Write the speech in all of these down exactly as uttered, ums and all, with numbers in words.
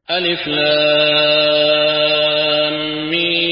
ألف لام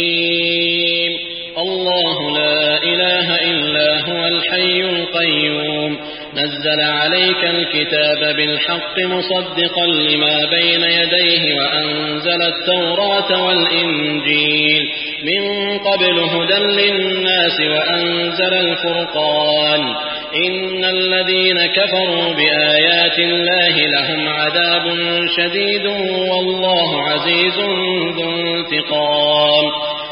ميم الله لا إله إلا هو الحي القيوم نزل عليك الكتاب بالحق مصدقا لما بين يديه وأنزل التوراة والإنجيل من قبل هدى للناس وأنزل الفرقان إن الذين كفروا بآيات الله لهم عذاب شديد والله عزيز ذو انتقام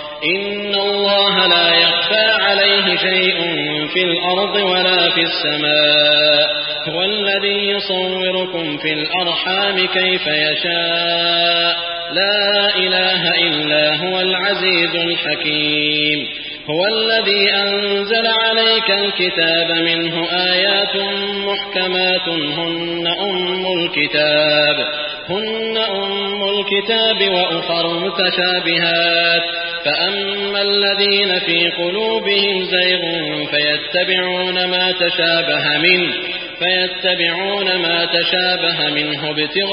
إن الله لا يخفى عليه شيء في الأرض ولا في السماء هو الذي يصوركم في الأرحام كيف يشاء لا إله إلا هو العزيز الحكيم هو الذي أنزل عليك الكتاب منه آيات محكمات هن أم الكتاب هن أم الكتاب وأخر متشابهات فأما الذين في قلوبهم زيغ فيتبعون ما تشابه منه فيتبعون ما تشابه منه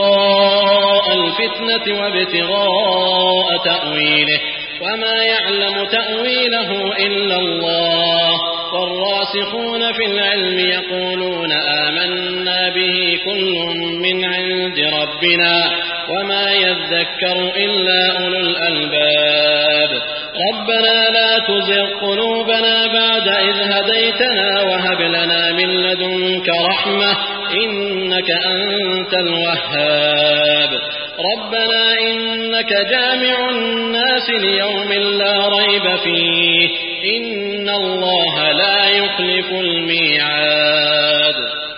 ابتغاء الفتنة وابتغاء تأويله وما يعلم تأويله إلا الله والراسخون في العلم يقولون آمنا به كل من عند ربنا وما يذكر إلا أولو الألباب ربنا لا تزغ قلوبنا بعد إذ هديتنا وهب لنا من لدنك رحمة إنك أنت الوهاب ربنا إنك جامع الناس ليوم لا ريب فيه إن الله لا يخلف الميعاد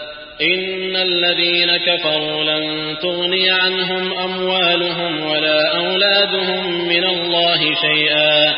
إن الذين كفروا لن تغني عنهم أموالهم ولا أولادهم من الله شيئا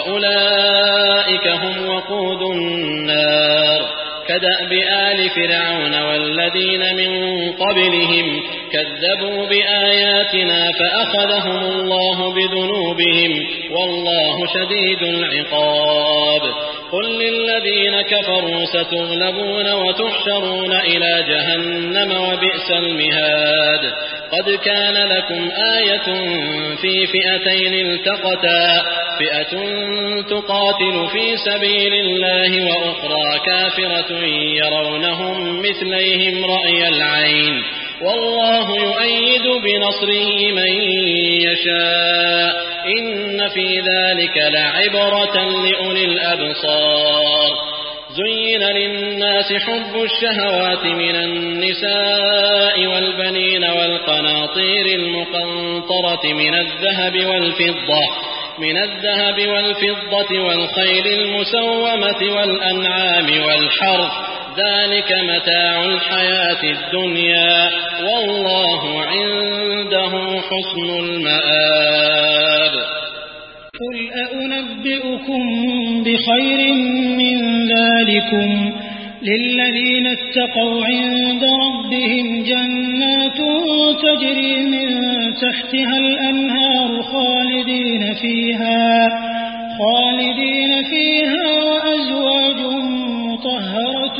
وأولئك هم وقود النار كدأب آل فرعون والذين من قبلهم كذبوا بآياتنا فأخذهم الله بذنوبهم والله شديد العقاب قل للذين كفروا ستغلبون وتحشرون إلى جهنم وبئس المهاد قد كان لكم آية في فئتين التقتا فئة تقاتل في سبيل الله وأخرى كافرة يرونهم مثليهم رأي العين والله يؤيد بنصره من يشاء إن في ذلك لعبرة لأولي الأبصار زين للناس حب الشهوات من النساء والبنين والقناطير المقنطرة من الذهب والفضة من الذهب والفضة والخيل المسومة والأنعام والحرث ذلك متاع الحياة الدنيا والله عنده حسن المآب قل أنبئكم بخير من ذلكم للذين اتقوا عند ربهم جنات تجري من تحتها الأنهار خالدين فيها خالدين فيها وأزواج مطهرة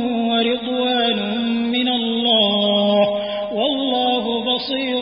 ورضوان من الله والله بصير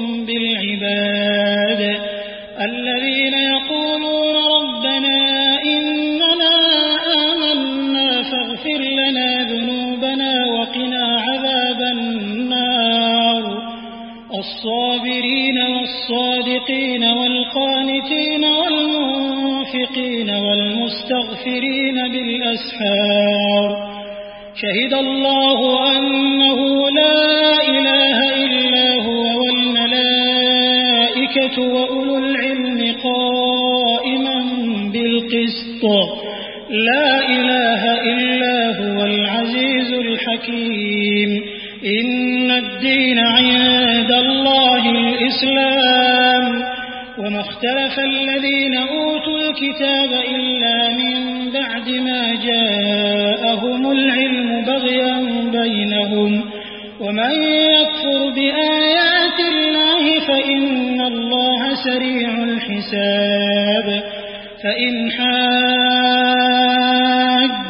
بالعباد الذين يقولون ربنا إننا آمنا فاغفر لنا ذنوبنا وقنا عذاب النار الصابرين والصادقين والقانتين والمنفقين والمستغفرين بالأسحار شهد الله أنه لا إله إلا هو والملائكة وأولو العلم قائما بالقسط لا إله إلا هو العزيز الحكيم إن الدين عند الله الإسلام وما اختلف الذين أوتوا الكتاب إلا من بعد ما جاءهم العلم بغيا بينهم ومن يكفر بآيات الله فإن الله سريع الحساب فإن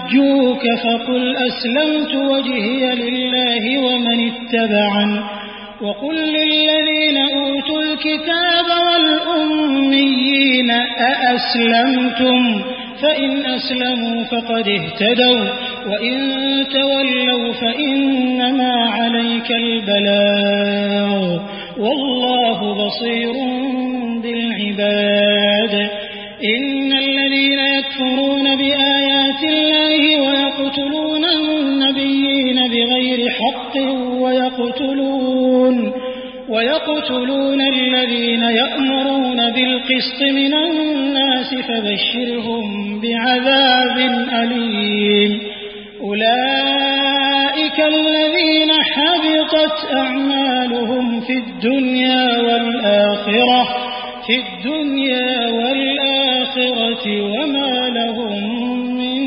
حاجوك فقل أسلمت وجهي لله ومن اتبعن وقل للذين أوتوا الكتاب والأميين أأسلمتم فإن أسلموا فقد اهتدوا وإن تولوا فإنما عليك البلاغ والله بصير بالعباد. إن الذين يكفرون بآيات الله ويقتلون النبيين بغير حق ويقتلون ويقتلون الذين يأمرون بالقسط من الناس فبشرهم بعذاب أليم. أولئك الذين حبطت أعمالهم في الدنيا والآخرة في الدنيا والآخرة وما لهم من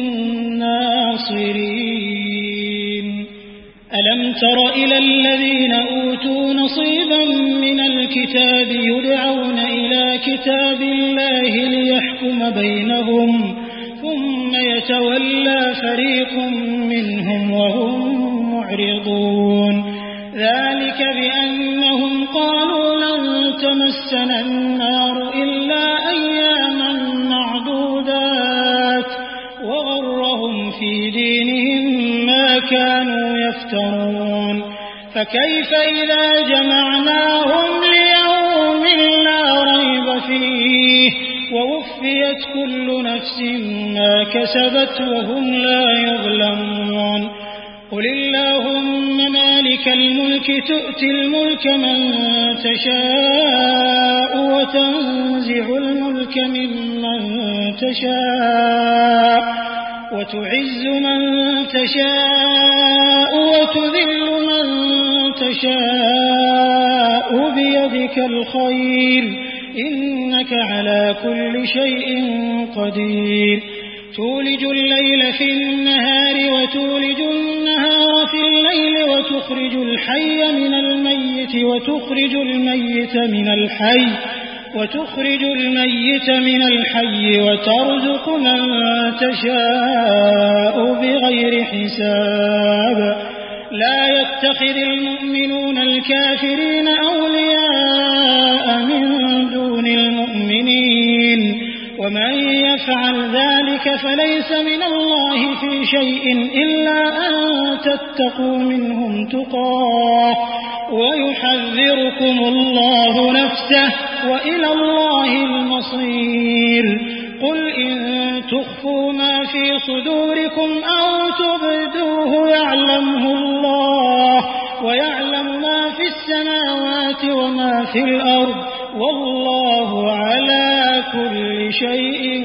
ناصرين. ألم تر إلى الذين أوتوا نصيبا من الكتاب يدعون إلى كتاب الله ليحكم بينهم ثم يتولى فريق منهم وهم معرضون. ذلك بأنهم قالوا لن تمسنا النار إلا أياما معدودات وغرهم في دينهم ما كانوا يفترون. فكيف إذا جمعناهم ليوم لا ريب فيه ووفيت كل نفس ما كسبت وهم لا يظلمون. قل اللهم مالك الملك تؤتي الملك من تشاء وتنزع الملك ممن تشاء وتعز من تشاء وتذل من تشاء بيدك الخير إنك على كل شيء قدير. تولج الليل في النهار وتولج النهار في الليل وتخرج الحي من الميت وتخرج الميت من الحي وتخرج الميت من الحي وترزق من تشاء بغير حساب. لا يتخذ المؤمنون الكافرين أولياء من دون المؤمنين ومن يفعل ذلك فليس من الله في شيء إلا أن تتقوا منهم تقاه ويحذركم الله نفسه وإلى الله المصير. قل إن تخفوا ما في صدوركم أو تبدوه يعلمه الله ويعلم ما في السماوات وما في الأرض والله على كل شيء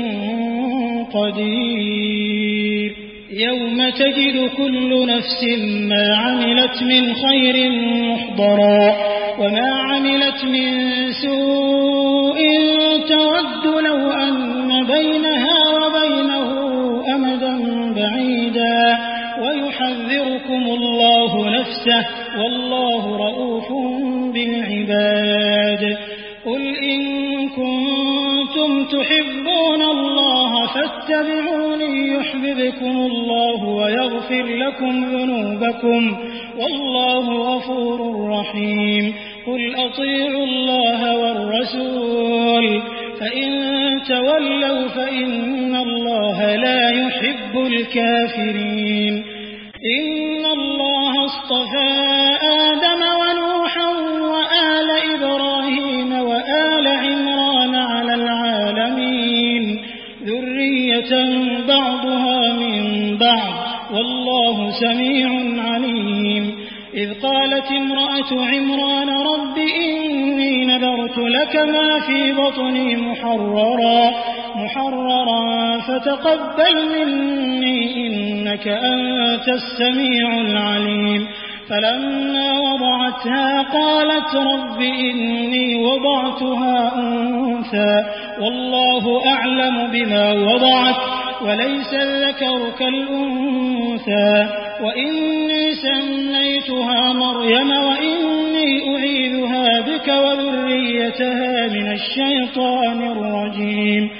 قدير. يوم تجد كل نفس ما عملت من خير محضرا وما عملت من سوء تود لو أن بينها وبينه أمدا بعيدا ويحذركم الله نفسه والله رؤوف بالعباد. قل إن كنتم تحبون الله فاتبعوني يحببكم الله ويغفر لكم ذنوبكم والله غفور رحيم. قل أطيعوا الله والرسول فإن تولوا فإن الله لا يحب الكافرين. إن الله اصطفى آدم ونوحا وآل إبراهيم وآل عمران على العالمين ذرية بعضها من بعض والله سميع عليم. إذ قالت امرأة عمران رب إني نذرت لك ما في بطني محررا محررا فتقبل مني إنك أنت السميع العليم. فلما وضعتها قالت رب إني وضعتها أنثى والله أعلم بما وضعت وليس الذكر كالأنثى وإني سميتها مريم وإني أعيذها بك وذريتها من الشيطان الرجيم.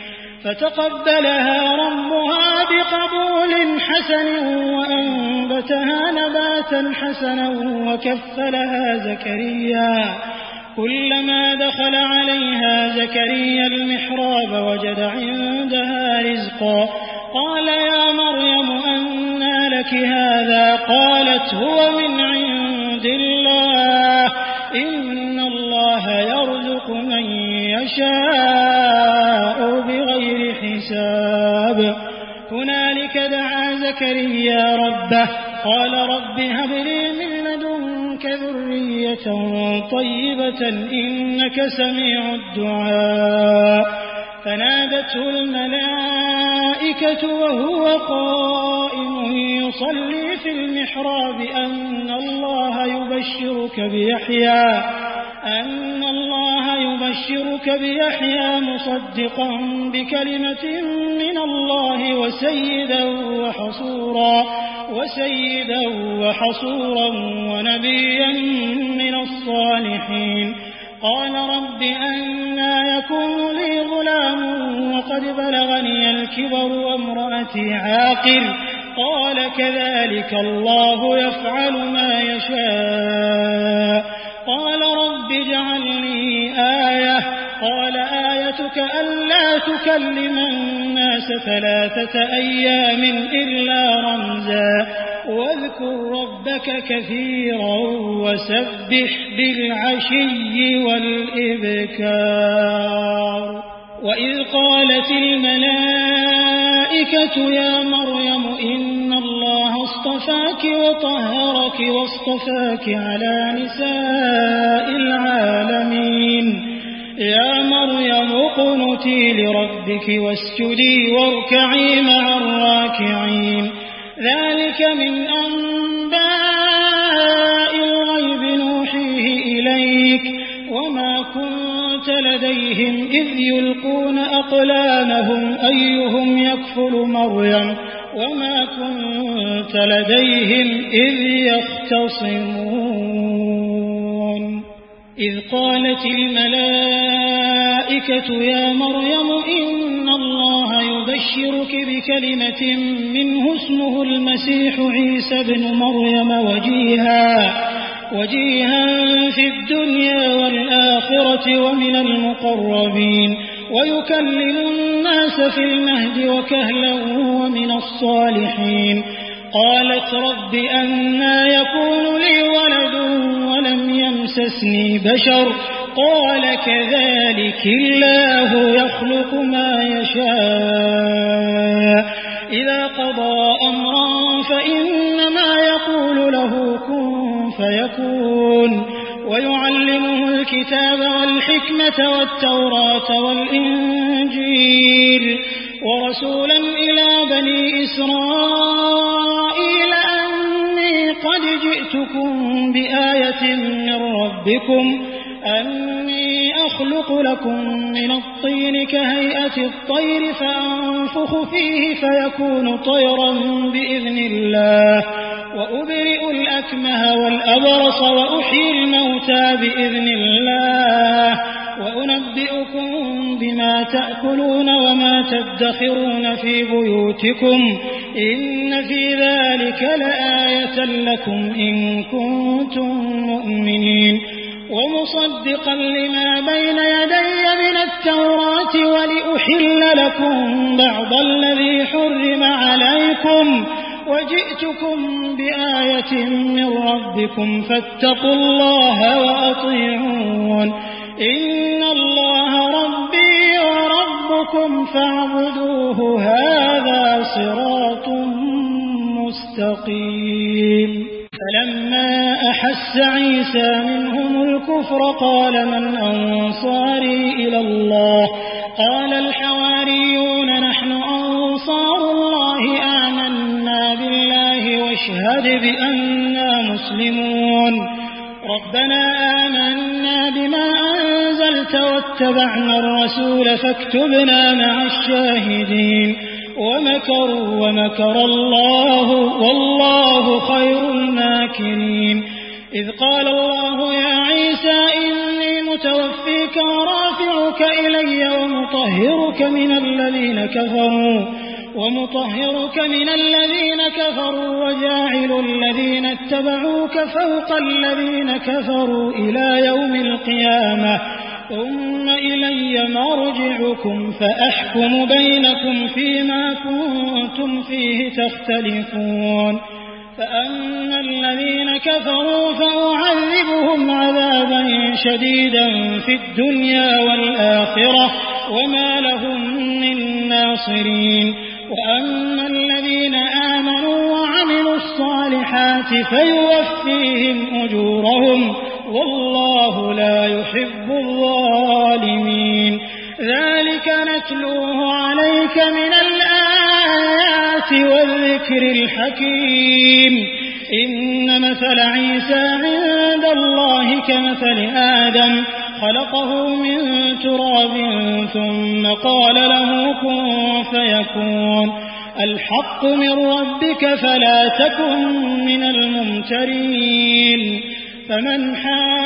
فتقبلها ربها بقبول حسن وأنبتها نباتا حسنا وكفلها زكريا. كلما دخل عليها زكريا المحراب وجد عندها رزقا قال يا مريم أنى لك هذا؟ قالت هو من عند الله إن الله يرزق من يشاء بغير حساب. هنالك دعا زكريا ربه قال رب هب لي من لدنك ذرية طيبة إنك سميع الدعاء. فنادته الملائكة وهو قائم يصلي في المحراب أن الله يبشرك بيحيى أن الله يبشرك بيحيى مصدقا بكلمة من الله وسيدا وحصورا وسيدا وحصورا ونبيا من الصالحين. قال رب أنى يكون لي غلام وقد بلغني الكبر وامرأتي عاقر؟ قال كذلك الله يفعل ما يشاء. قال رب اجعل لي آية. قال آيتك ألا تكلم الناس ثلاثة أيام إلا رمزا واذكر ربك كثيرا وسبح بالعشي والإبكار. وإذ قالت الملائكة يا مريم إن الله اصطفاك وطهرك واصطفاك على نساء العالمين. يا مريم اقنتي لربك واسجدي واركعي مع الراكعين. ذلك من أنباء الغيب نوحيه إليك وما كنت لديهم إذ يلقون أقلامهم أيهم يكفل مريم وما كنت لديهم إذ يختصمون. إذ قالت الملائكة يا مريم إن الله يبشرك بكلمة منه اسمه المسيح عيسى بن مريم وجيها وجيها في الدنيا والآخرة ومن المقربين ويكلم الناس في المهد وكهلا ومن الصالحين. قالت رب أنى يكون لي ولد ولم يمسسني بشر؟ قال كذلك الله يخلق ما يشاء إذا قضى أمرا فإنما يقول له كن فيكون. ويعلمه الكتاب والحكمة والتوراة والإنجيل ورسولا إلى بني إسرائيل أني قد جئتكم بآية من ربكم أني أخلق لكم من الطين كهيئة الطير فأنفخ فيه فيكون طيرا بإذن الله وأبرئ الأكمه والأبرص وأحيي الموتى بإذن الله وأنبئكم بما تأكلون وما تدخرون في بيوتكم إن في ذلك لآية لكم إن كنتم مؤمنين. ومصدقا لما بين يدي من التوراة ولأحل لكم بعض الذي حرم عليكم وجئتكم بآية من ربكم فاتقوا الله وأطيعون. إن الله ربي وربكم فاعبدوه هذا صراط مستقيم. فلما أحس عيسى منهم الكفر قال من أنصاري إلى الله؟ قال الحواريون نحن أنصار الله آمنا بالله واشهد بأننا مسلمون. ربنا آمنا بما أنزلت واتبعنا الرسول فاكتبنا مع الشاهدين. ومكروا ومكر الله والله خير الماكرين. إذ قال الله يا عيسى إني متوفيك ورافعك إلي ومطهرك من الذين كفروا ومطهرك من الذين كفروا وجاعل الذين اتبعوك فوق الذين كفروا إلى يوم القيامة ثم إلي مرجعكم فأحكم بينكم فيما كنتم فيه تختلفون فأما الذين كفروا فأعذبهم عذابا شديدا في الدنيا والآخرة وما لهم من ناصرين وأما الذين آمنوا وعملوا الصالحات فيوفيهم أجورهم والله لا يحب الظالمين ذلك نتلوه عليك من الآيات والذكر الحكيم إن مثل عيسى عند الله كمثل آدم خلقه من تراب ثم قال له كن فيكون الحق من ربك فلا تكن من الممترين فمن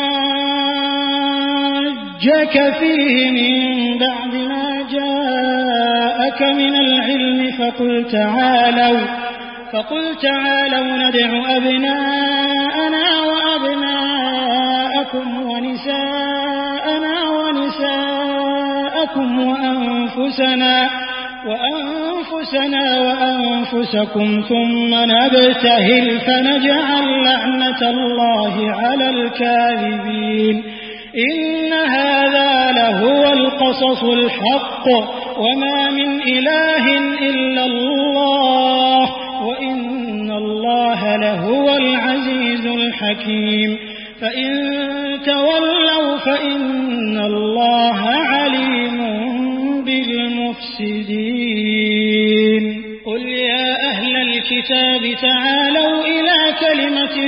حاجك فيه من بعد ما جاءك من العلم فقل تعالوا فقل تعالوا ندع أبناءنا وأبناءكم ونساءنا ونساءكم وأنفسنا وأنفسنا وأنفسكم ثم نبتهل فنجعل لعنة الله على الكاذبين إن هذا لهو القصص الحق وما من إله إلا الله وإن الله لهو العزيز الحكيم فإن تولوا فإن الله عليم بالمفسدين قل يا أهل الكتاب تعالوا إلى كلمة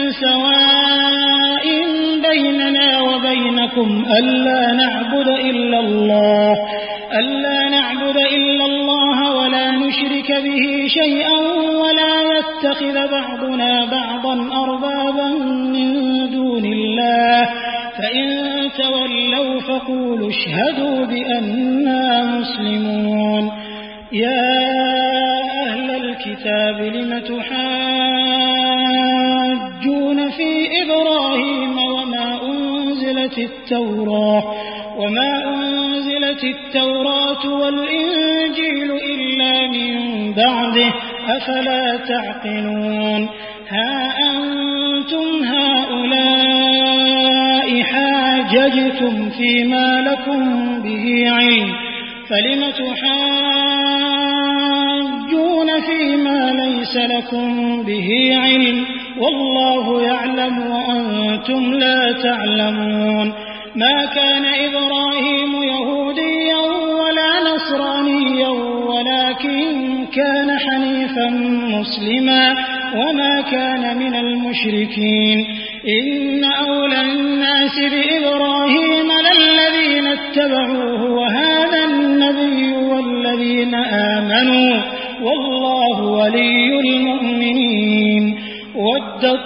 سواء بيننا وبينكم ألا نعبد إلا الله ألا نعبد إلا الله ولا نشرك به شيئا ولا يتخذ بعضنا بعضا أربابا من دون الله فإن تولوا فقولوا اشهدوا بأننا مسلمون يا أهل الكتاب لم تحاجون في إبراهيم وما أنزلت التوراة وما أنزلت التوراة والإنجيل إلا من بعده أفلا تعقلون ها أنتم هؤلاء حاججتم فيما لكم به علم فلم تحاجون فيما ليس لكم به علم والله يعلم وأنتم لا تعلمون ما كان إبراهيم يهوديا ولا نصرانيا ولكن كان حنيفا مسلما وما كان من المشركين إن أولى الناس بإبراهيم للذين اتبعوه وهذا النبي والذين آمنوا والله ولي المؤمنين ودت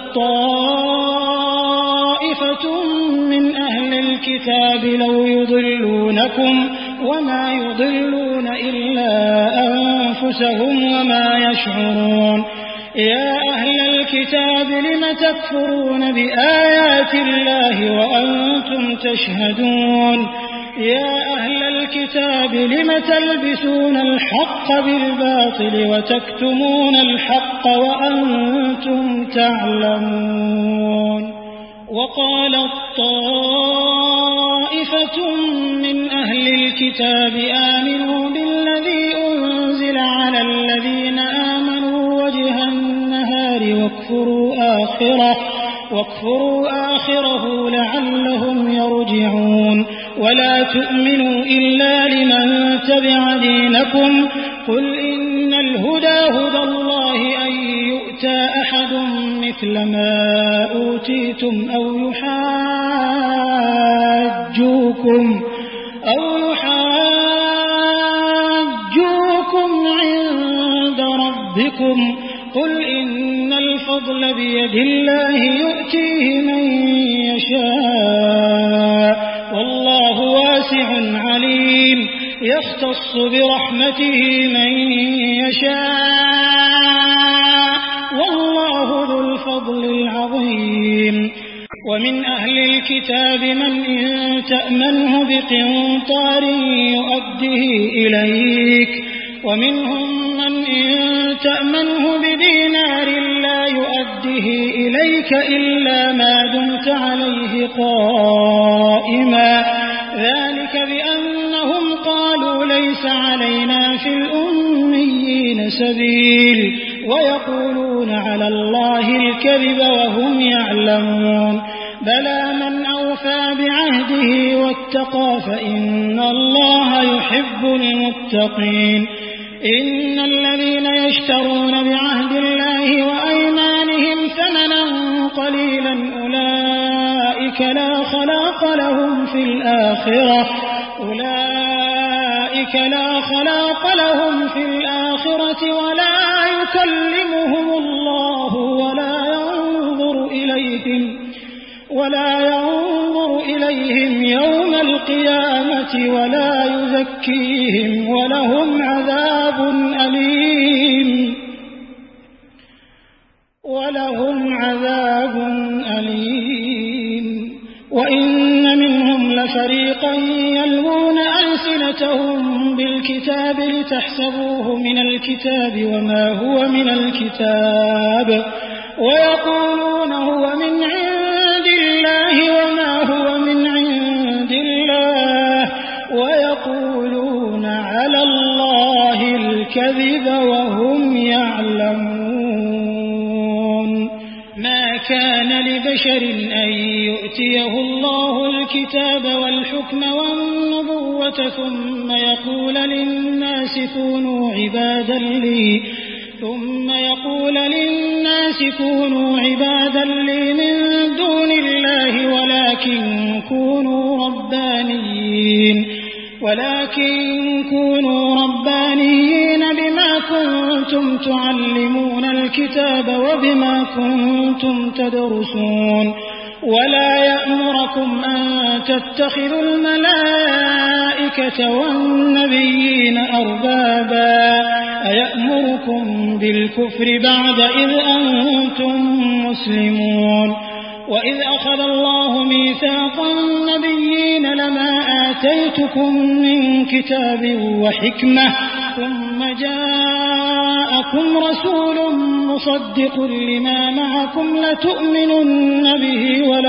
طائفة من أهل الكتاب لو يضلونكم وما يضلون إلا أنفسهم وما يشعرون يا أهل الكتاب لم تكفرون بآيات الله وأنتم تشهدون يا أهل الكتاب لم تلبسون الحق بالباطل وتكتمون الحق وأنتم تعلمون وقالت طائفة من أهل الكتاب آمنوا بالذي أنزل على الذين آمنوا وجه النهار واكفروا آخره واكفروا آخره لعلهم يرجعون ولا تؤمنوا إلا لمن تبع دينكم قل إن الهدى هدى الله أن يؤتى أحد مثل ما أوتيتم أو يحاجوكم أو يحاجوكم عند ربكم قل إن الفضل بيد الله يؤتيه من يشاء واسع عليم يختص برحمته من يشاء والله ذو الفضل العظيم ومن أهل الكتاب من إن تأمنه بقنطار يؤده إليك ومنهم من إن تأمنه بدينار لا يؤده إليك إلا ما دمت عليه قائما ذلك بأنهم قالوا ليس علينا في الأميين سبيل ويقولون على الله الكذب وهم يعلمون بلى من أوفى بعهده واتقى فإن الله يحب المتقين إن الذين يشترون بعهد الله وأيمانهم ثمنا قليلا أولئك لا خلاق لهم في الآخرة أولئك لا خلاق لهم في الآخرة ولا يكلمهم الله ولا ينظر إليهم ولا ينظر إليهم يوم القيامة ولا يزكيهم ولهم عذاب أليم ولهم عذاب أليم وإن منهم لفريقا يلوون ألسنتهم بالكتاب لتحسبوه من الكتاب وما هو من الكتاب ويقولون هو من عند الله وما هو من عند الله ويقولون على الله الكذب وهم يعلمون ما كان لبشر أن يؤتيه الله الكتاب والحكم والنبوة ثم يقول للناس كونوا عبادا لي ثم يقول للناس كونوا عبادا لي من دون الله ولكن كونوا ربانيين ولكن كونوا ربانيين بما كنتم تعلمون الكتاب وبما كنتم تدرسون ولا يأمركم أن تتخذوا الملائكة والنبيين أربابا أيأمركم بالكفر بعد إذ أنتم مسلمون وإذ أخذ الله ميثاق النبيين لما آتيتكم من كتاب وحكمة ثم جاءكم رسول مصدق لما معكم لتؤمنن به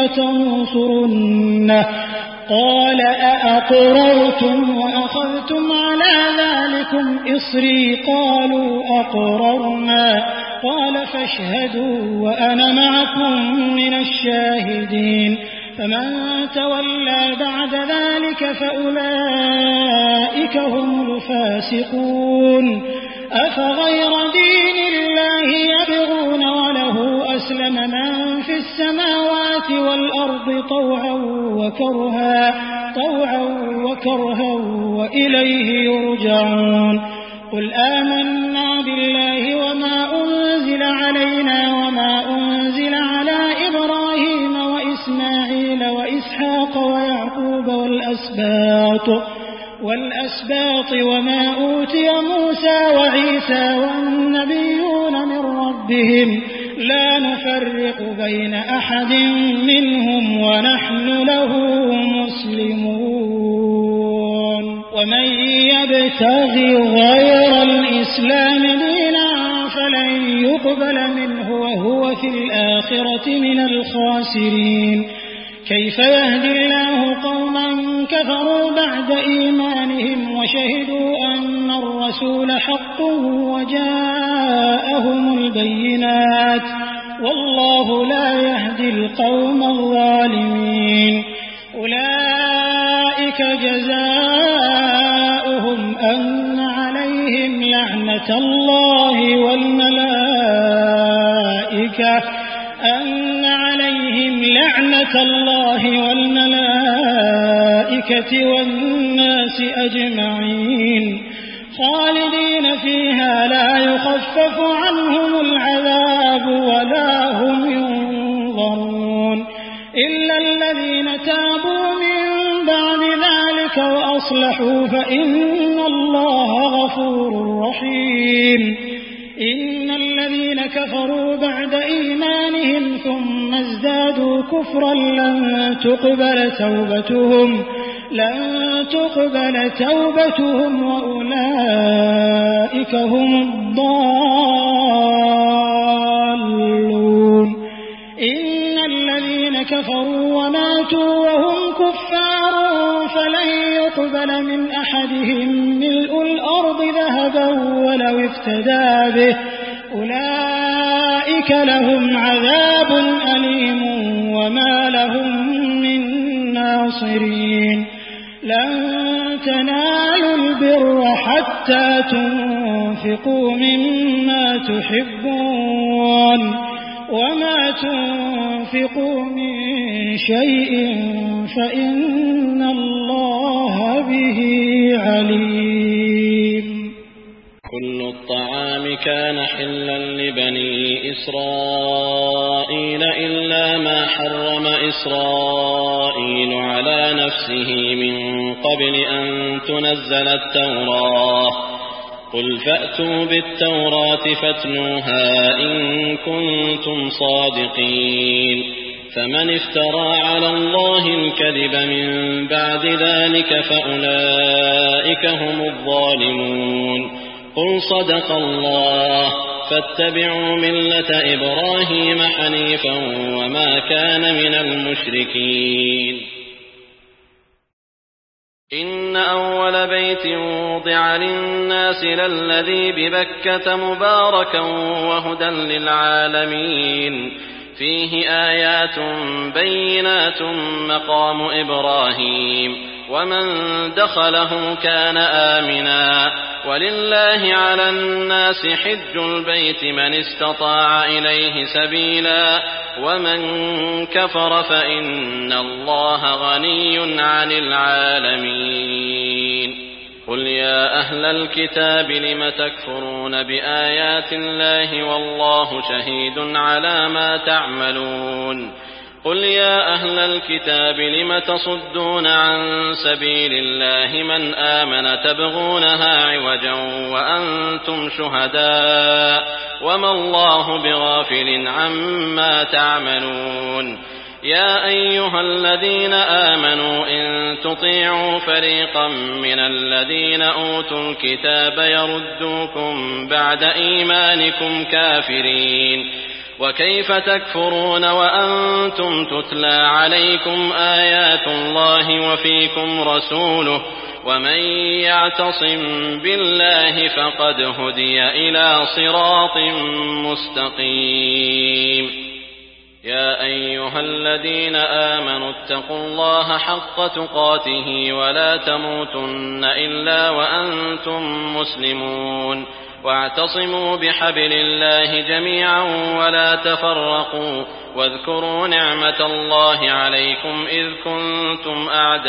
ولتنصرنه قال أأقررتم وأخذتم على ذلكم إصري قالوا أقررنا قال فاشهدوا وأنا معكم من الشاهدين فمن تولى بعد ذلك فأولئك هم الفاسقون أفغير دين الله يبغون وله أسلم من في السماوات والأرض طوعا وكرها طوعا وكرها وإليه يرجعون قل آمنا بالله وما أنزل علينا وما أنزل على إبراهيم وإسماعيل وإسحاق ويعقوب والأسباط والأسباط وما أوتي موسى وعيسى والنبيون من ربهم لا نفرق بين أحد منهم ونحن له مسلمون ومن يبتغي غير الإسلام دينا فلن يقبل منه وهو في الآخرة من الخاسرين كيف يهدي الله قوما كفروا بعد إيمانهم وشهدوا أن الرسول حق وجاءهم البينات والله لا يهدي القوم الظالمين أولئك جزاؤهم أن عليهم لعنة الله والملائكة أن عليهم لعنة الله والملائكة والناس أجمعين خالدين فيها لا يخفف عنهم العذاب ولا هم ينظرون إلا الذين تابوا من بعد ذلك وأصلحوا وأصلحوا فإن الله غفور رحيم إن الذين كفروا بعد إيمانهم ثم ازدادوا كفرا لن تقبل توبتهم لن تقبل توبتهم وأولئك هم الضالون إن الذين كفروا وماتوا وهم كفار فلن يقبل من أحدهم ملء الأرض ذهبا ولو افتدى به أولئك لهم عذاب أليم وما لهم من ناصرين لن تنالوا البر حتى تنفقوا مما تحبون وما تنفقوا من شيء فإن الله به عليم. كل الطعام كان حلا لبني إسرائيل إلا ما حرم إسرائيل على نفسه من قبل أن تنزل التوراة قل فأتوا بالتوراة فاتلوها إن كنتم صادقين فمن افترى على الله الكذب من بعد ذلك فأولئك هم الظالمون قل صدق الله فاتبعوا ملة إبراهيم حنيفا وما كان من المشركين. إن أول بيت وضع للناس للذي ببكة مباركا وهدى للعالمين فيه آيات بينات مقام إبراهيم ومن دخله كان آمنا ولله على الناس حج البيت من استطاع إليه سبيلا ومن كفر فإن الله غني عن العالمين. قل يا أهل الكتاب لم تكفرون بآيات الله والله شهيد على ما تعملون قل يا أهل الكتاب لم تصدون عن سبيل الله من آمن تبغونها عوجا وأنتم شهداء وما الله بغافل عما تعملون. يا أيها الذين آمنوا إن تطيعوا فريقا من الذين أوتوا الكتاب يردوكم بعد إيمانكم كافرين وكيف تكفرون وأنتم تتلى عليكم آيات الله وفيكم رسوله ومن يعتصم بالله فقد هدي إلى صراط مستقيم. يا أيها الذين آمنوا اتقوا الله حق تقاته ولا تموتن إلا وأنتم مسلمون واعتصموا بحبل الله جميعا ولا تفرقوا واذكروا نعمة الله عليكم إذ كنتم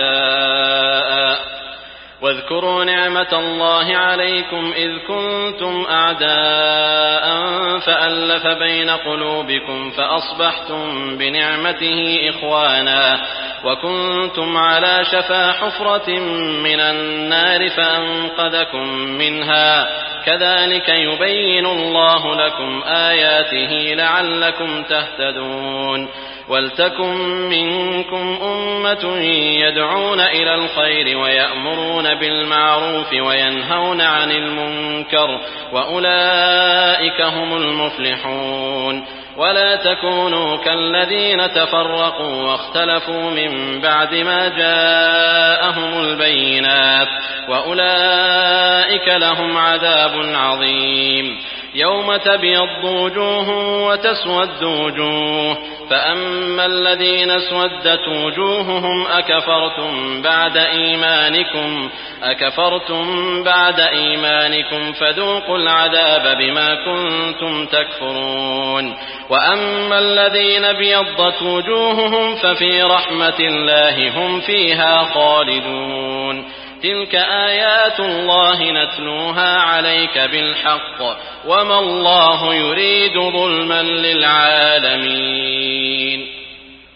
أعداء واذكروا نعمة الله عليكم إذ كنتم أعداء فألف بين قلوبكم فأصبحتم بنعمته إخوانا وكنتم على شفا حفرة من النار فأنقذكم منها كذلك يبين الله لكم آياته لعلكم تهتدون. ولتكن منكم أمة يدعون إلى الخير ويأمرون بالمعروف وينهون عن المنكر وأولئك هم المفلحون. ولا تكونوا كالذين تفرقوا واختلفوا من بعد ما جاءهم البينات وأولئك لهم عذاب عظيم. يوم تبيض وجوه وتسود وجوه فأما الذين اسودت وجوههم أكفرتم بعد إيمانكم أكفرتم بعد إيمانكم فذوقوا العذاب بما كنتم تكفرون. وأما الذين بيضت وجوههم ففي رحمة الله هم فيها خالدون. تلك آيات الله نتلوها عليك بالحق وما الله يريد ظلما للعالمين.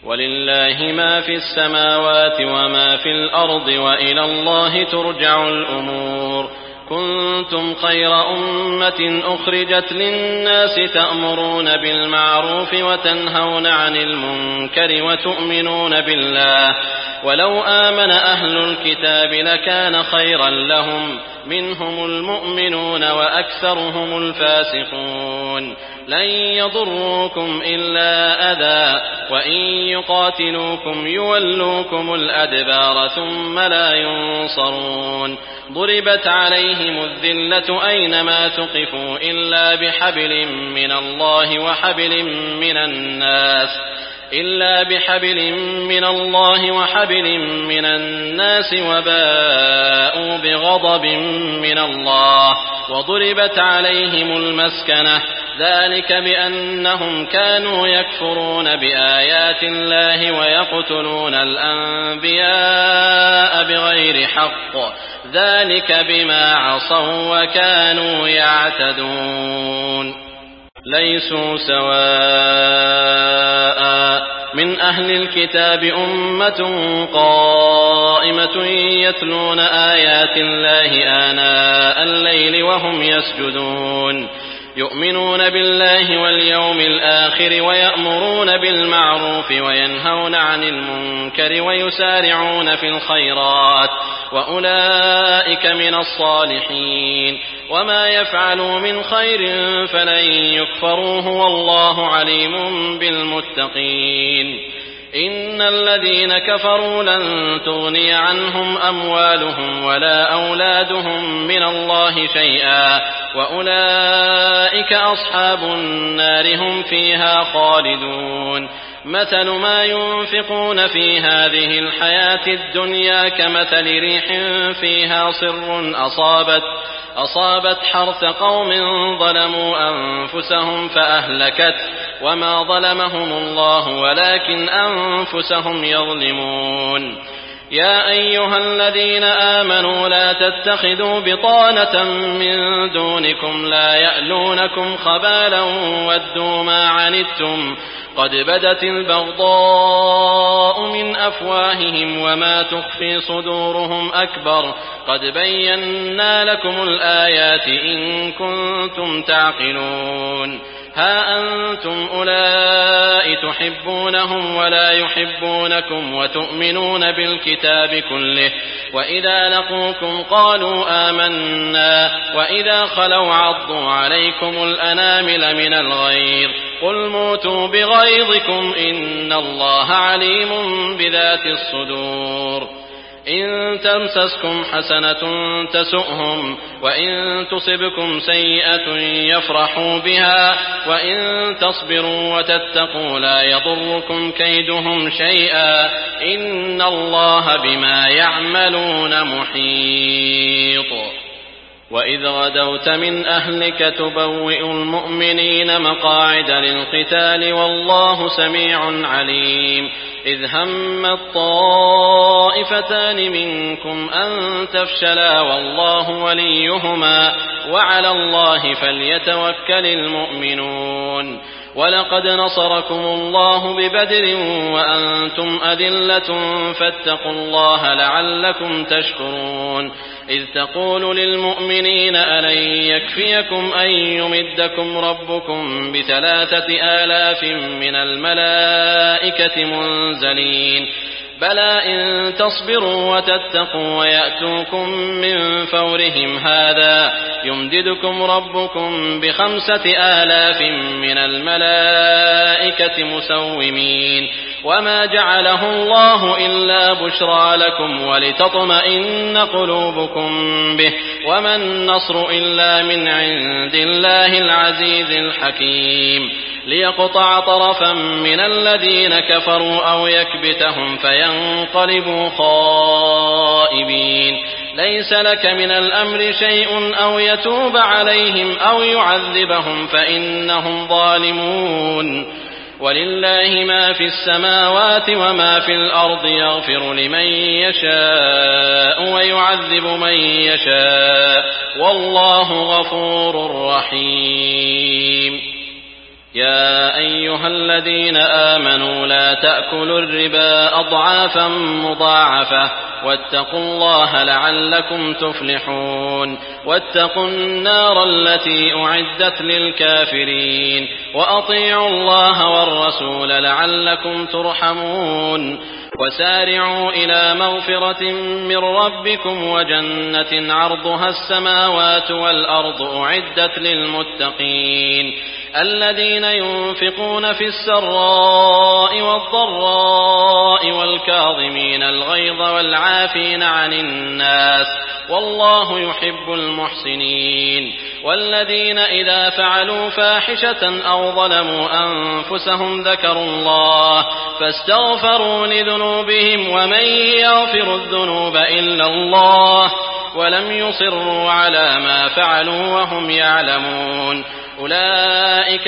ولله ما في السماوات وما في الأرض وإلى الله ترجع الأمور كنتم خير أمة أخرجت للناس تأمرون بالمعروف وتنهون عن المنكر وتؤمنون بالله ولو آمن أهل الكتاب لكان خيرا لهم منهم المؤمنون وأكثرهم الفاسقون لن يضروكم إلا أذى وإن يقاتلوكم يولوكم الأدبار ثم لا ينصرون ضربت عليهم الذلة أينما ثقفوا إلا بحبل من الله وحبل من الناس إلا بحبل من الله وحبل من الناس وباءوا بغضب من الله وضربت عليهم المسكنة ذلك بأنهم كانوا يكفرون بآيات الله ويقتلون الأنبياء بغير حق ذلك بما عصوا وكانوا يعتدون ليسوا سواء من أهل الكتاب أمة قائمة يتلون آيات الله آناء الليل وهم يسجدون يؤمنون بالله واليوم الآخر ويأمرون بالمعروف وينهون عن المنكر ويسارعون في الخيرات وأولئك من الصالحين وما يفعلوا من خير فلن يكفروه والله عليم بالمتقين إن الذين كفروا لن تغني عنهم أموالهم ولا أولادهم من الله شيئا وأولئك أصحاب النار هم فيها خالدون مثل ما ينفقون في هذه الحياة الدنيا كمثل ريح فيها صر أصابت أصابت حرث قوم ظلموا أنفسهم فأهلكت وما ظلمهم الله ولكن أنفسهم يظلمون يا أيها الذين آمنوا لا تتخذوا بطانة من دونكم لا يألونكم خبالا ودوا ما عنتم قد بدت البغضاء من أفواههم وما تخفي صدورهم أكبر قد بينا لكم الآيات إن كنتم تعقلون ها أنتم أولئك تحبونهم ولا يحبونكم وتؤمنون بالكتاب كله وإذا لقوكم قالوا آمنا وإذا خلوا عضوا عليكم الأنامل من الغيظ قل موتوا بغيظكم إن الله عليم بذات الصدور إن تمسسكم حسنة تسؤهم وإن تصبكم سيئة يفرحوا بها وإن تصبروا وتتقوا لا يضركم كيدهم شيئا إن الله بما يعملون محيط وإذ غدوت من أهلك تبوئ المؤمنين مقاعد للقتال والله سميع عليم إذ هم الطائفتان منكم أن تفشلا والله وليهما وعلى الله فليتوكل المؤمنون ولقد نصركم الله ببدر وأنتم أذلة فاتقوا الله لعلكم تشكرون إذ تقول للمؤمنين ألن يكفيكم أن يمدكم ربكم بثلاثة آلاف من الملائكة منزلين بلى إن تصبروا وتتقوا ويأتوكم من فورهم هذا يمددكم ربكم بخمسة آلاف من الملائكة مسومين وما جعله الله إلا بشرى لكم ولتطمئن قلوبكم به وما النصر إلا من عند الله العزيز الحكيم ليقطع طرفا من الذين كفروا أو يكبتهم فينقلبوا خائبين ليس لك من الأمر شيء أو يتوب عليهم أو يعذبهم فإنهم ظالمون ولله ما في السماوات وما في الأرض يغفر لمن يشاء ويعذب من يشاء والله غفور رحيم يا أيها الذين آمنوا لا تأكلوا الربا أضعافا مضاعفة واتقوا الله لعلكم تفلحون واتقوا النار التي أعدت للكافرين وأطيعوا الله والرسول لعلكم ترحمون وسارعوا إلى مغفرة من ربكم وجنة عرضها السماوات والأرض أعدت للمتقين الذين ينفقون في السراء والضراء والكاظمين الغيظ والعافين عن الناس والله يحب المحسنين والذين إذا فعلوا فاحشة أو ظلموا أنفسهم ذكروا الله فاستغفروا لذنوبهم ومن يغفر الذنوب إلا الله ولم يصروا على ما فعلوا وهم يعلمون أولئك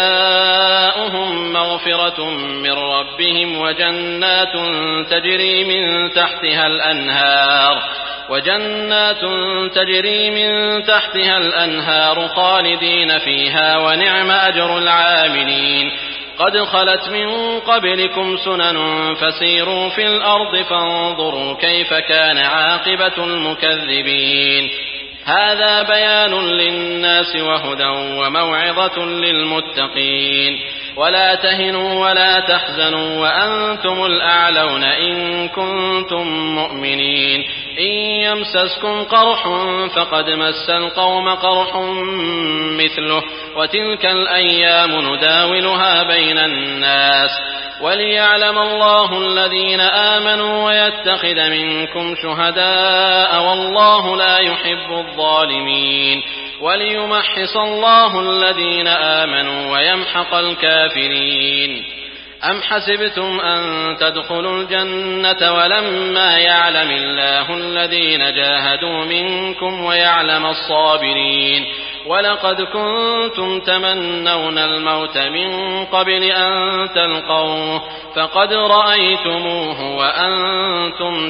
جزاؤهم مغفرة من ربهم وجنات تجري من تحتها الأنهار وجنات تجري من تحتها الأنهار خالدين فيها ونعم أجر العاملين قد خلت من قبلكم سنن فسيروا في الأرض فانظروا كيف كان عاقبة المكذبين هذا بيان للناس وهدى وموعظة للمتقين ولا تهنوا ولا تحزنوا وأنتم الأعلون إن كنتم مؤمنين إن يمسسكم قرح فقد مس القوم قرح مثله وتلك الأيام نداولها بين الناس وليعلم الله الذين آمنوا ويتخذ منكم شهداء والله لا يحب الظالمين وليمحص الله الذين آمنوا ويمحق الكافرين أم حسبتم أن تدخلوا الجنة ولما يعلم الله الذين جاهدوا منكم ويعلم الصابرين ولقد كنتم تمنون الموت من قبل أن تلقوه فقد رأيتموه وأنتم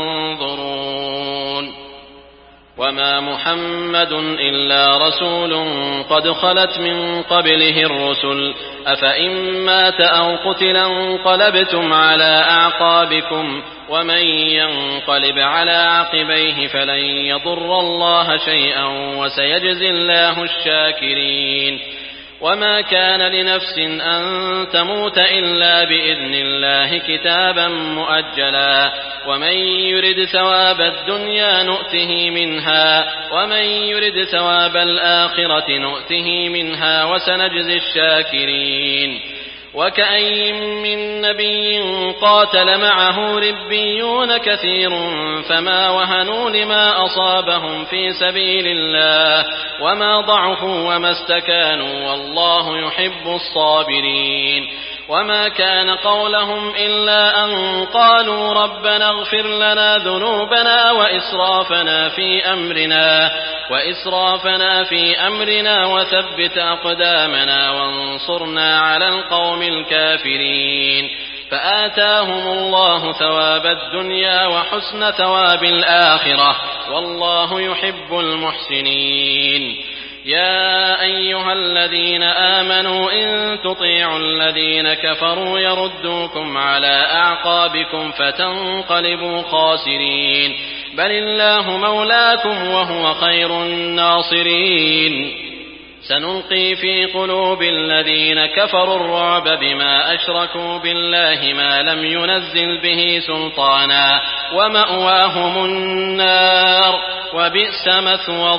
تنظرون وما محمد إلا رسول قد خلت من قبله الرسل أفإن مات أو قتل انقلبتم على أعقابكم ومن ينقلب على عقبيه فلن يضر الله شيئا وسيجزي الله الشاكرين وما كان لنفس أن تموت إلا بإذن الله كتابا مؤجلا ومن يرد ثواب الدنيا نؤته منها ومن يرد ثواب الآخرة نؤته منها وسنجزي الشاكرين وكأين من نبي قاتل معه ربيون كثير فما وهنوا لما أصابهم في سبيل الله وما ضعفوا وما استكانوا والله يحب الصابرين وما كان قولهم إلا أن قالوا ربنا اغفر لنا ذنوبنا وإسرافنا في أمرنا وإسرافنا في أمرنا وثبت أقدامنا وانصرنا على القوم الكافرين فآتاهم الله ثواب الدنيا وحسن ثواب الآخرة والله يحب المحسنين يا أيها الذين آمنوا إن تطيعوا الذين كفروا يردوكم على أعقابكم فتنقلبوا خاسرين بل الله مولاكم وهو خير الناصرين سنلقي في قلوب الذين كفروا الرعب بما أشركوا بالله ما لم ينزل به سلطانا ومأواهم النار وبئس مثوى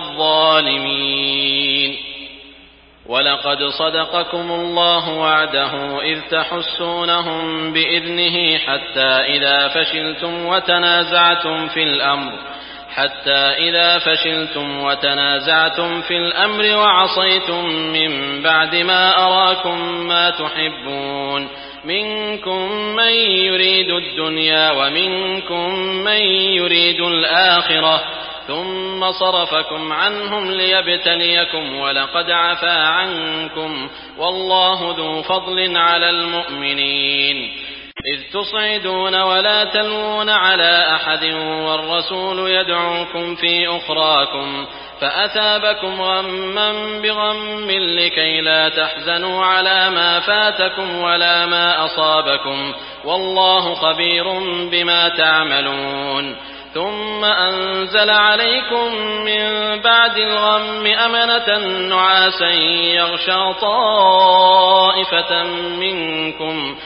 الظالمين ولقد صدقكم الله وعده إذ تحسونهم بإذنه حتى إذا فشلتم وتنازعتم في الأمر حتى إذا فشلتم وتنازعتم في الأمر وعصيتم من بعد ما أراكم ما تحبون منكم من يريد الدنيا ومنكم من يريد الآخرة ثم صرفكم عنهم ليبتليكم ولقد عفا عنكم والله ذو فضل على المؤمنين إذ تصعدون ولا تلوون على أحد والرسول يدعوكم في أخراكم فأثابكم غما بغم لكي لا تحزنوا على ما فاتكم ولا ما أصابكم والله خبير بما تعملون ثم أنزل عليكم من بعد الغم أمنة نعاسا يغشى طائفة منكم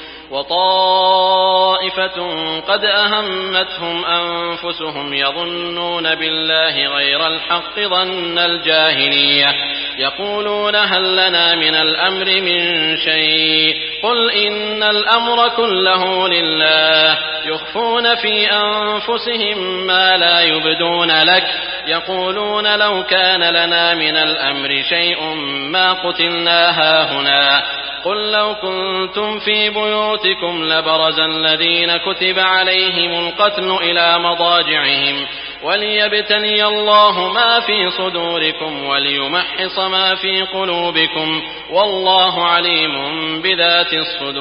وطائفة قد أهمتهم أنفسهم يظنون بالله غير الحق ظن الجاهلية يقولون هل لنا من الأمر من شيء قل إن الأمر كله لله يخفون في أنفسهم ما لا يبدون لك يقولون لو كان لنا من الأمر شيء ما قتلنا هاهنا قل لو كنتم في بيوتكم لبرز الذين كتب عليهم القتل إلى مضاجعهم وليبتلي الله ما في صدوركم وليمحص ما في قلوبكم والله عليم بذات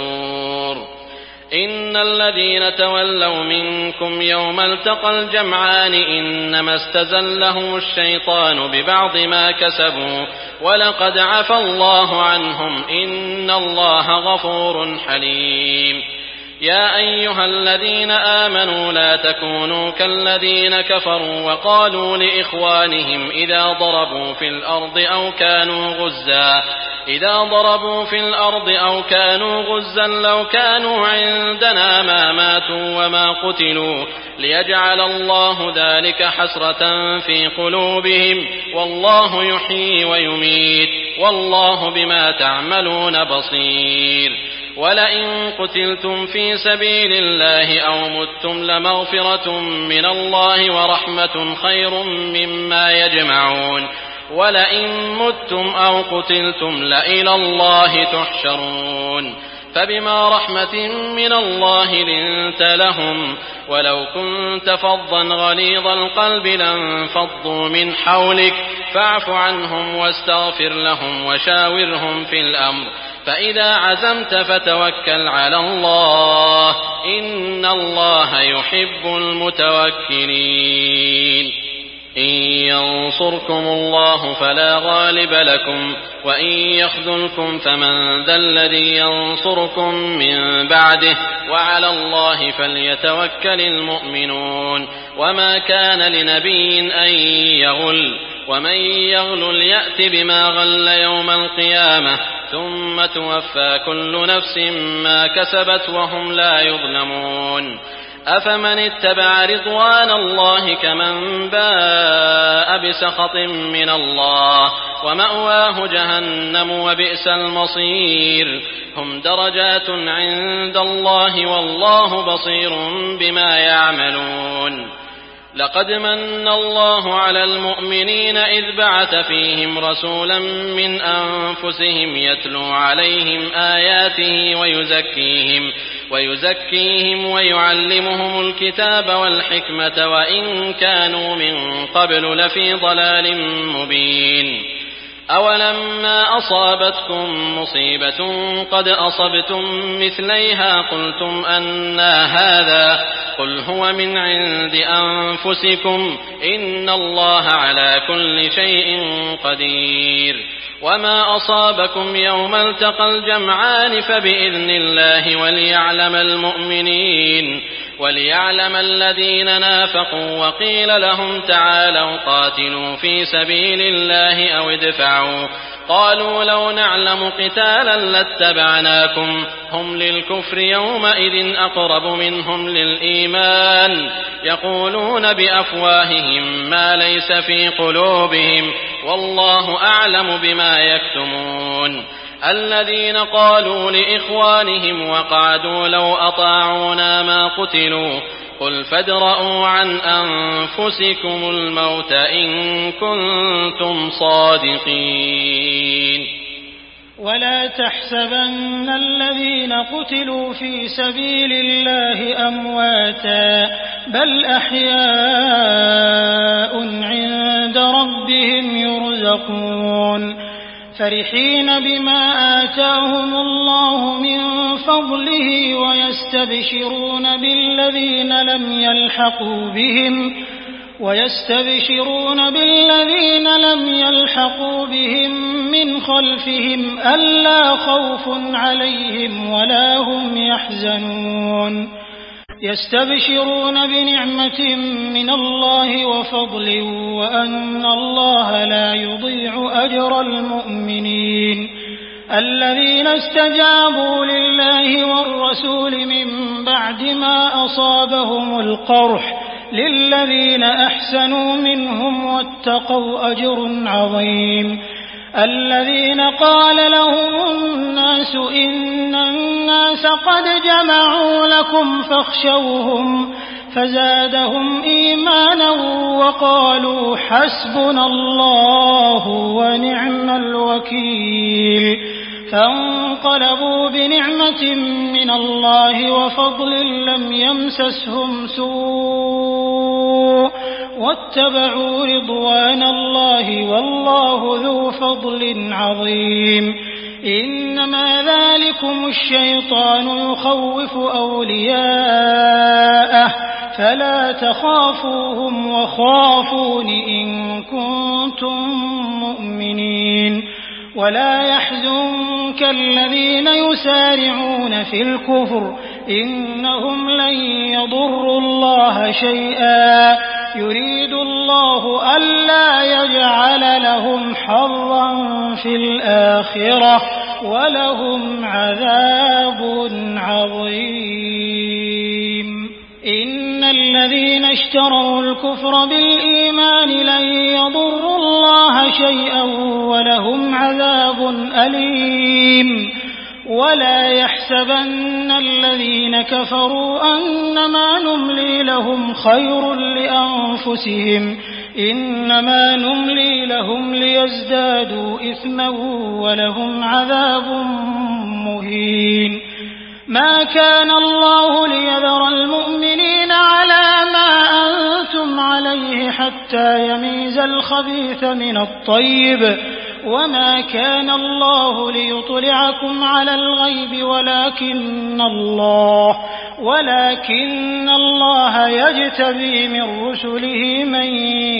الصدور إن الذين تولوا منكم يوم التقى الجمعان إنما استزلهم الشيطان ببعض ما كسبوا ولقد عفى الله عنهم إن الله غفور حليم يا أيها الذين آمنوا لا تكونوا كالذين كفروا وقالوا لإخوانهم إذا ضربوا في الأرض أو كانوا غزا إذا ضربوا في الأرض أو كانوا غزا لو كانوا عندنا ما ماتوا وما قتلوا ليجعل الله ذلك حسرة في قلوبهم والله يحيي ويميت والله بما تعملون بصير ولئن قتلتم في سبيل الله أو متم لمغفرة من الله ورحمة خير مما يجمعون ولئن متم أو قتلتم لإلى الله تحشرون فبما رحمة من الله لنت لهم ولو كنت فظا غليظ القلب لانفضوا من حولك فاعف عنهم واستغفر لهم وشاورهم في الأمر فإذا عزمت فتوكل على الله إن الله يحب المتوكلين إن ينصركم الله فلا غالب لكم وإن يخذلكم فمن ذا الذي ينصركم من بعده وعلى الله فليتوكل المؤمنون وما كان لنبي أن يغل ومن يغل يأت بما غل يوم القيامة ثم توفى كل نفس ما كسبت وهم لا يظلمون أفمن اتبع رضوان الله كمن باء بسخط من الله ومأواه جهنم وبئس المصير هم درجات عند الله والله بصير بما يعملون لقد من الله على المؤمنين إذ بعث فيهم رسولا من أنفسهم يتلو عليهم آياته ويزكيهم ويزكيهم ويعلمهم الكتاب والحكمة وإن كانوا من قبل لفي ضلال مبين أولما أصابتكم مصيبة قد أصبتم مثليها قلتم أنى هذا قل هو من عند أنفسكم إن الله على كل شيء قدير وما أصابكم يوم التقى الجمعان فبإذن الله وليعلم المؤمنين وليعلم الذين نافقوا وقيل لهم تعالوا قاتلوا في سبيل الله أو ادفعوا قالوا لو نعلم قتالا لاتبعناكم هم للكفر يومئذ أقرب منهم للإيمان يقولون بأفواههم ما ليس في قلوبهم والله أعلم بما يكتمون الذين قالوا لإخوانهم وقعدوا لو أطاعونا ما قتلوا قل فادرءوا عن أنفسكم الموت إن كنتم صادقين ولا تحسبن الذين قتلوا في سبيل الله أمواتا بل أحياء عند ربهم يرزقون فرحين بما آتاهم الله من فضله ويستبشرون بالذين لم يلحقوا بهم ويستبشرون بالذين لم يلحقوا بهم من خلفهم ألا خوف عليهم ولا هم يحزنون يستبشرون بنعمة من الله وفضل وأن الله لا يضيع أجر المؤمنين الذين استجابوا لله والرسول من بعد ما أصابهم القرح للذين أحسنوا منهم واتقوا أجر عظيم الذين قال لهم الناس إن الناس قد جمعوا لكم فاخشوهم فزادهم إيمانا وقالوا حسبنا الله ونعم الوكيل فانقلبوا بنعمة من الله وفضل لم يمسسهم سوء واتبعوا رضوان الله والله ذو فضل عظيم إنما ذلكم الشيطان يخوف أولياءه فلا تخافوهم وخافون إن كنتم مؤمنين ولا يحزنك الذين يسارعون في الكفر إنهم لن يضروا الله شيئا يريد الله ألا يجعل لهم حظا في الآخرة ولهم عذاب عظيم إن الذين اشتروا الكفر بالإيمان لن يضروا الله شيئا ولهم عذاب أليم ولا يحسبن الذين كفروا أنما نملي لهم خير لأنفسهم إنما نملي لهم ليزدادوا إثما ولهم عذاب مهين ما كان الله ليذر المؤمنين على ما أنتم عليه حتى يميز الخبيث من الطيب وما كان الله ليطلعكم على الغيب ولكن الله ولكن الله يجتبي من رسله من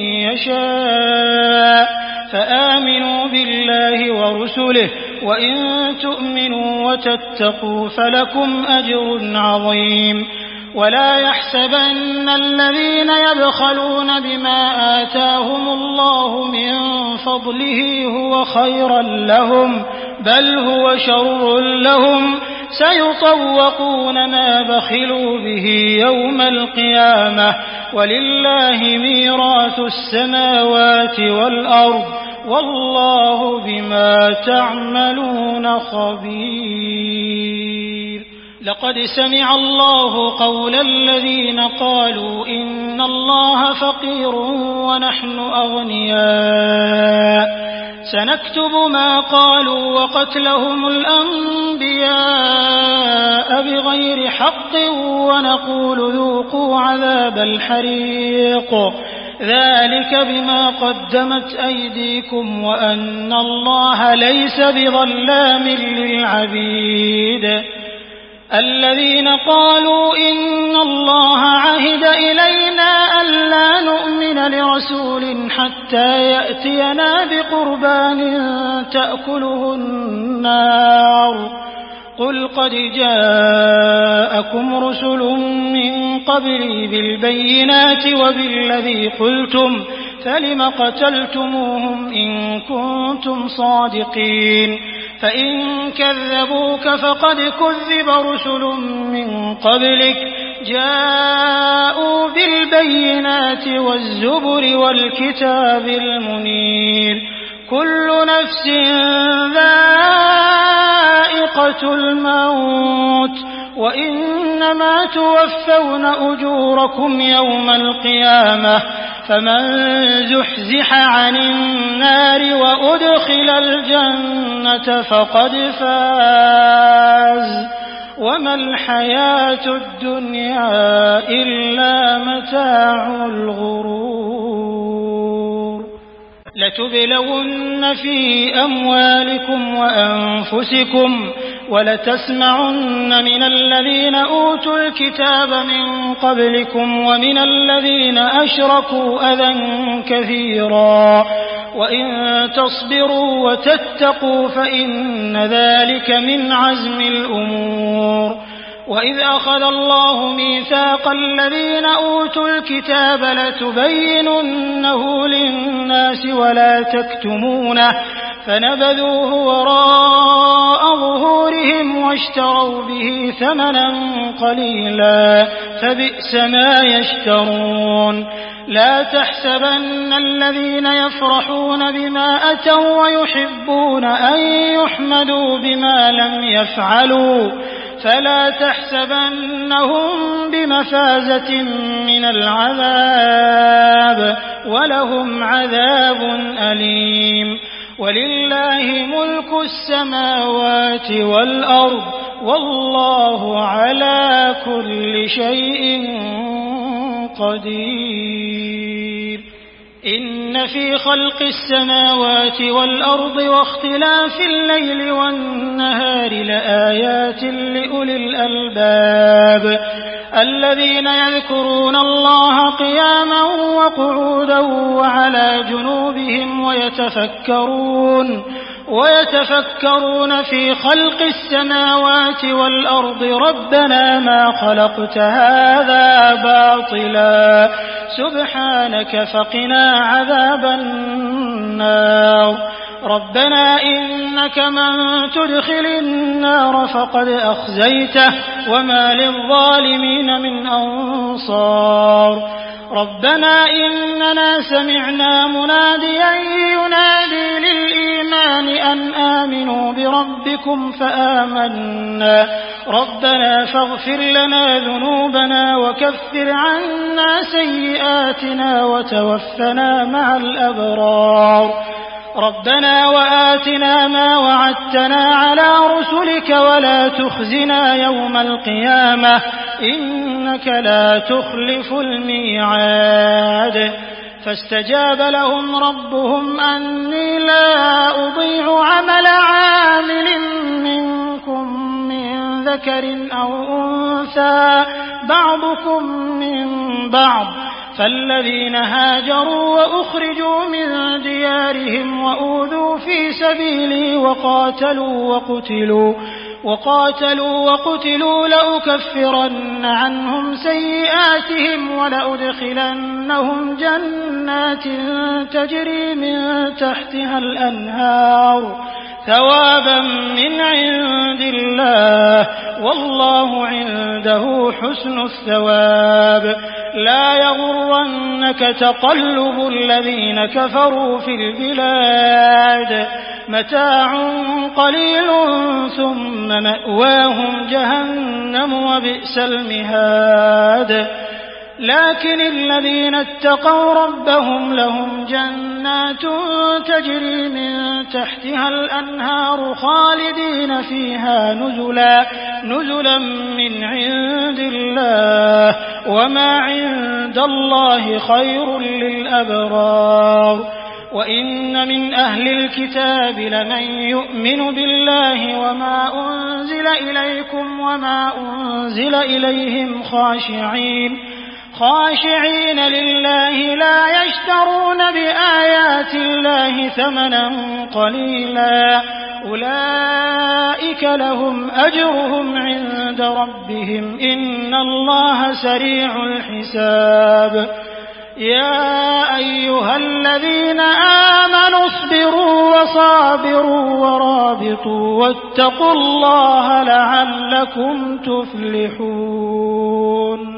يشاء فآمنوا بالله ورسله وإن تؤمنوا وتتقوا فلكم أجر عظيم ولا يحسبن الذين يبخلون بما آتاهم الله من فضله هو خيرا لهم بل هو شر لهم سيطوقون ما بخلوا به يوم القيامة ولله ميراث السماوات والأرض والله بما تعملون خبير لقد سمع الله قول الذين قالوا إن الله فقير ونحن أغنياء سنكتب ما قالوا وقتلهم الأنبياء بغير حق ونقول ذوقوا عذاب الحريق ذلك بما قدمت أيديكم وأن الله ليس بظلام للعبيد الذين قالوا إن الله عهد إلينا ألا نؤمن لرسول حتى يأتينا بقربان تأكله النار قل قد جاءكم رسل من قبلي بالبينات وبالذي قلتم فلم قتلتموهم إن كنتم صادقين فإن كذبوك فقد كذب رسل من قبلك جاءوا بالبينات والزبر والكتاب المنير كل نفس ذائقة الموت وإنما توفون أجوركم يوم القيامة فمن زحزح عن النار وأدخل الجنة فقد فاز وما الحياة الدنيا إلا متاع الغرور لتبلون في أموالكم وأنفسكم ولتسمعن من الذين أوتوا الكتاب من قبلكم ومن الذين أشركوا أذى كثيرا وإن تصبروا وتتقوا فإن ذلك من عزم الأمور. وإذ أخذ الله ميثاق الذين أوتوا الكتاب لتبيننه للناس ولا تكتمونه فنبذوه وراء ظهورهم واشتروا به ثمنا قليلا فبئس ما يشترون. لا تحسبن الذين يفرحون بما أتوا ويحبون أن يحمدوا بما لم يفعلوا فلا تحسبنهم بمفازة من العذاب ولهم عذاب أليم. ولله ملك السماوات والأرض والله على كل شيء قدير. إن في خلق السماوات والأرض واختلاف الليل والنهار لآيات لأولي الألباب الذين يذكرون الله قياما وقعودا وعلى جنوبهم ويتفكرون ويتفكرون في خلق السماوات والأرض ربنا ما خلقت هذا باطلا سبحانك فقنا عذاب النار. ربنا إنك من تدخل النار فقد أخزيته وما للظالمين من أنصار. ربنا إننا سمعنا مناديا ينادي للإيمان أن آمنوا بربكم فآمنا ربنا فاغفر لنا ذنوبنا وكفر عنا سيئاتنا وتوفنا مع الأبرار. ربنا وآتنا ما وعدتنا على رسلك ولا تخزنا يوم القيامة إنك لا تخلف الميعاد. فاستجاب لهم ربهم أني لا أضيع عمل عامل منكم من ذكر أو أنثى بعضكم من بعض فالذين هاجروا وأخرجوا من ديارهم وأوذوا في سبيلي وقاتلوا وقتلوا وقاتلوا وقتلوا لأكفرن عنهم سيئاتهم ولأدخلنهم جنات تجري من تحتها الأنهار ثوابا من عند الله والله عنده حسن الثواب. لا يغرنك تقلب الذين كفروا في البلاد متاع قليل ثم مأواهم جهنم وبئس المهاد. لكن الذين اتقوا ربهم لهم جنات تجري من تحتها الأنهار خالدين فيها نزلا نزلا من عند الله وما عند الله خير للأبرار. وإن من أهل الكتاب لمن يؤمن بالله وما أنزل إليكم وما أنزل إليهم خاشعين خاشعين لله لا يشترون بآيات الله ثمنا قليلا أولئك لهم أجرهم عند ربهم إن الله سريع الحساب. يا أيها الذين آمنوا اصبروا وصابروا ورابطوا واتقوا الله لعلكم تفلحون.